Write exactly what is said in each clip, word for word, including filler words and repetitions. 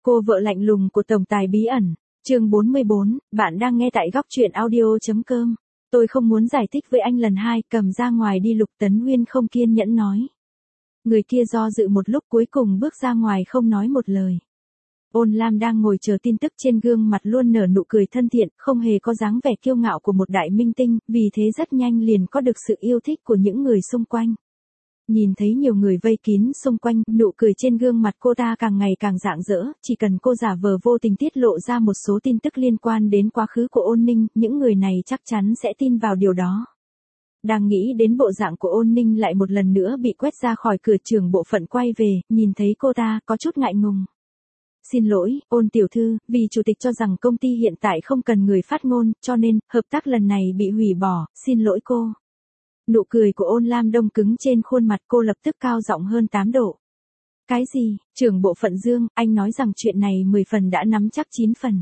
Cô vợ lạnh lùng của tổng tài bí ẩn. Chương bốn mươi bốn, bạn đang nghe tại góc truyện audio.com. Tôi không muốn giải thích với anh lần hai, cầm ra ngoài đi. Lục Tấn Nguyên không kiên nhẫn nói. Người kia do dự một lúc cuối cùng bước ra ngoài không nói một lời. Ôn Lam đang ngồi chờ tin tức, trên gương mặt luôn nở nụ cười thân thiện, không hề có dáng vẻ kiêu ngạo của một đại minh tinh, vì thế rất nhanh liền có được sự yêu thích của những người xung quanh. Nhìn thấy nhiều người vây kín xung quanh, nụ cười trên gương mặt cô ta càng ngày càng rạng rỡ, chỉ cần cô giả vờ vô tình tiết lộ ra một số tin tức liên quan đến quá khứ của Ôn Ninh, những người này chắc chắn sẽ tin vào điều đó. Đang nghĩ đến bộ dạng của Ôn Ninh lại một lần nữa bị quét ra khỏi cửa trưởng bộ phận quay về, nhìn thấy cô ta, có chút ngại ngùng. Xin lỗi, Ôn tiểu thư, vì chủ tịch cho rằng công ty hiện tại không cần người phát ngôn, cho nên, hợp tác lần này bị hủy bỏ, xin lỗi cô. Nụ cười của Ôn Lam đông cứng trên khuôn mặt, cô lập tức cao giọng hơn tám độ. Cái gì, trưởng bộ phận Dương, anh nói rằng chuyện này mười phần đã nắm chắc chín phần.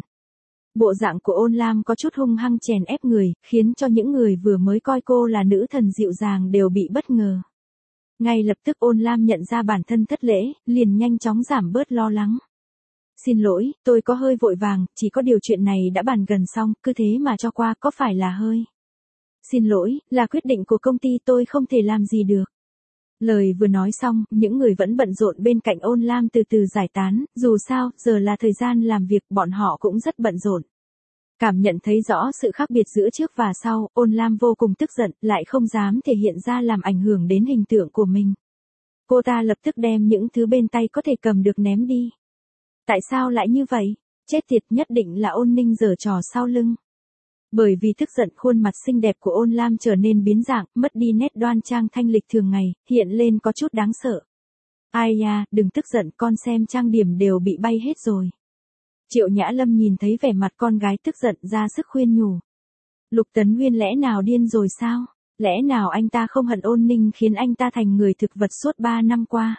Bộ dạng của Ôn Lam có chút hung hăng chèn ép người, khiến cho những người vừa mới coi cô là nữ thần dịu dàng đều bị bất ngờ. Ngay lập tức Ôn Lam nhận ra bản thân thất lễ, liền nhanh chóng giảm bớt lo lắng. Xin lỗi, tôi có hơi vội vàng, chỉ có điều chuyện này đã bàn gần xong, cứ thế mà cho qua, có phải là hơi... Xin lỗi, là quyết định của công ty, tôi không thể làm gì được. Lời vừa nói xong, những người vẫn bận rộn bên cạnh Ôn Lam từ từ giải tán, dù sao, giờ là thời gian làm việc, bọn họ cũng rất bận rộn. Cảm nhận thấy rõ sự khác biệt giữa trước và sau, Ôn Lam vô cùng tức giận, lại không dám thể hiện ra làm ảnh hưởng đến hình tượng của mình. Cô ta lập tức đem những thứ bên tay có thể cầm được ném đi. Tại sao lại như vậy? Chết tiệt, nhất định là Ôn Ninh giở trò sau lưng. Bởi vì tức giận, khuôn mặt xinh đẹp của Ôn Lam trở nên biến dạng, mất đi nét đoan trang thanh lịch thường ngày, hiện lên có chút đáng sợ. Ai da, đừng tức giận, con xem trang điểm đều bị bay hết rồi. Triệu Nhã Lâm nhìn thấy vẻ mặt con gái tức giận, ra sức khuyên nhủ. Lục Tấn Nguyên lẽ nào điên rồi sao? Lẽ nào anh ta không hận Ôn Ninh khiến anh ta thành người thực vật suốt ba năm qua?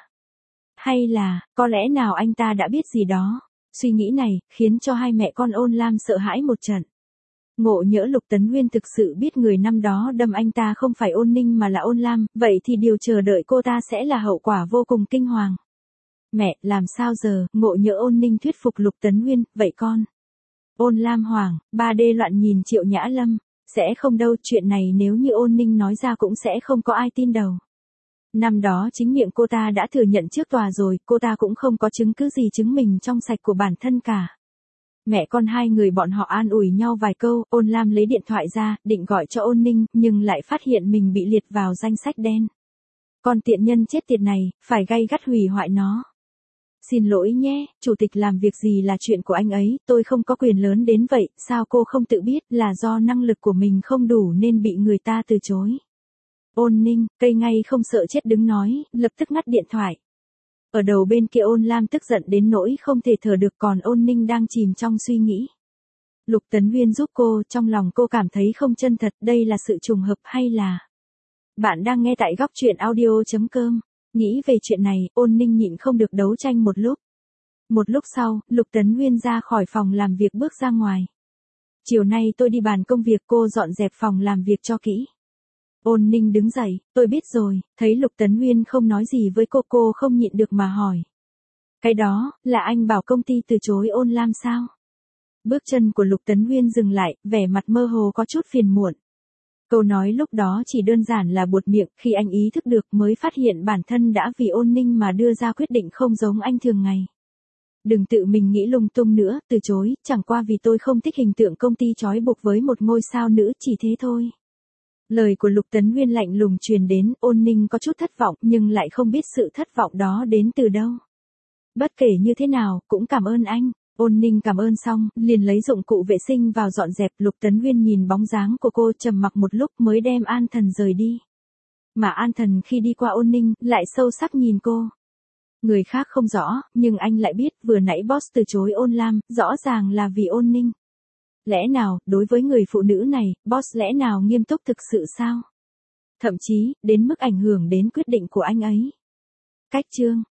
Hay là, có lẽ nào anh ta đã biết gì đó? Suy nghĩ này, khiến cho hai mẹ con Ôn Lam sợ hãi một trận. Ngộ nhỡ Lục Tấn Nguyên thực sự biết người năm đó đâm anh ta không phải Ôn Ninh mà là Ôn Lam, vậy thì điều chờ đợi cô ta sẽ là hậu quả vô cùng kinh hoàng. Mẹ, làm sao giờ, ngộ nhỡ Ôn Ninh thuyết phục Lục Tấn Nguyên, vậy con? Ôn Lam hoảng, ba D loạn nhìn Triệu Nhã Lâm, sẽ không đâu, chuyện này nếu như Ôn Ninh nói ra cũng sẽ không có ai tin đâu. Năm đó chính miệng cô ta đã thừa nhận trước tòa rồi, cô ta cũng không có chứng cứ gì chứng minh trong sạch của bản thân cả. Mẹ con hai người bọn họ an ủi nhau vài câu, Ôn Lam lấy điện thoại ra, định gọi cho Ôn Ninh, nhưng lại phát hiện mình bị liệt vào danh sách đen. Con tiện nhân chết tiệt này, phải gay gắt hủy hoại nó. Xin lỗi nhé, chủ tịch làm việc gì là chuyện của anh ấy, tôi không có quyền lớn đến vậy, sao cô không tự biết là do năng lực của mình không đủ nên bị người ta từ chối. Ôn Ninh, cây ngay không sợ chết đứng nói, lập tức ngắt điện thoại. Ở đầu bên kia Ôn Lam tức giận đến nỗi không thể thở được, còn Ôn Ninh đang chìm trong suy nghĩ. Lục Tấn Nguyên giúp cô, trong lòng cô cảm thấy không chân thật, đây là sự trùng hợp hay là... Bạn đang nghe tại góc truyện audio.com. Nghĩ về chuyện này, Ôn Ninh nhịn không được đấu tranh một lúc. Một lúc sau, Lục Tấn Nguyên ra khỏi phòng làm việc bước ra ngoài. Chiều nay tôi đi bàn công việc, cô dọn dẹp phòng làm việc cho kỹ. Ôn Ninh đứng dậy, tôi biết rồi, thấy Lục Tấn Nguyên không nói gì với cô, cô không nhịn được mà hỏi. Cái đó, là anh bảo công ty từ chối Ôn Lam sao? Bước chân của Lục Tấn Nguyên dừng lại, vẻ mặt mơ hồ có chút phiền muộn. Câu nói lúc đó chỉ đơn giản là buột miệng, khi anh ý thức được mới phát hiện bản thân đã vì Ôn Ninh mà đưa ra quyết định không giống anh thường ngày. Đừng tự mình nghĩ lung tung nữa, từ chối, chẳng qua vì tôi không thích hình tượng công ty trói buộc với một ngôi sao nữ, chỉ thế thôi. Lời của Lục Tấn Nguyên lạnh lùng truyền đến, Ôn Ninh có chút thất vọng nhưng lại không biết sự thất vọng đó đến từ đâu. Bất kể như thế nào, cũng cảm ơn anh. Ôn Ninh cảm ơn xong, liền lấy dụng cụ vệ sinh vào dọn dẹp. Lục Tấn Nguyên nhìn bóng dáng của cô trầm mặc một lúc mới đem An Thần rời đi. Mà An Thần khi đi qua Ôn Ninh, lại sâu sắc nhìn cô. Người khác không rõ, nhưng anh lại biết vừa nãy boss từ chối Ôn Lam, rõ ràng là vì Ôn Ninh. Lẽ nào, đối với người phụ nữ này, boss lẽ nào nghiêm túc thực sự sao? Thậm chí, đến mức ảnh hưởng đến quyết định của anh ấy. Cách chương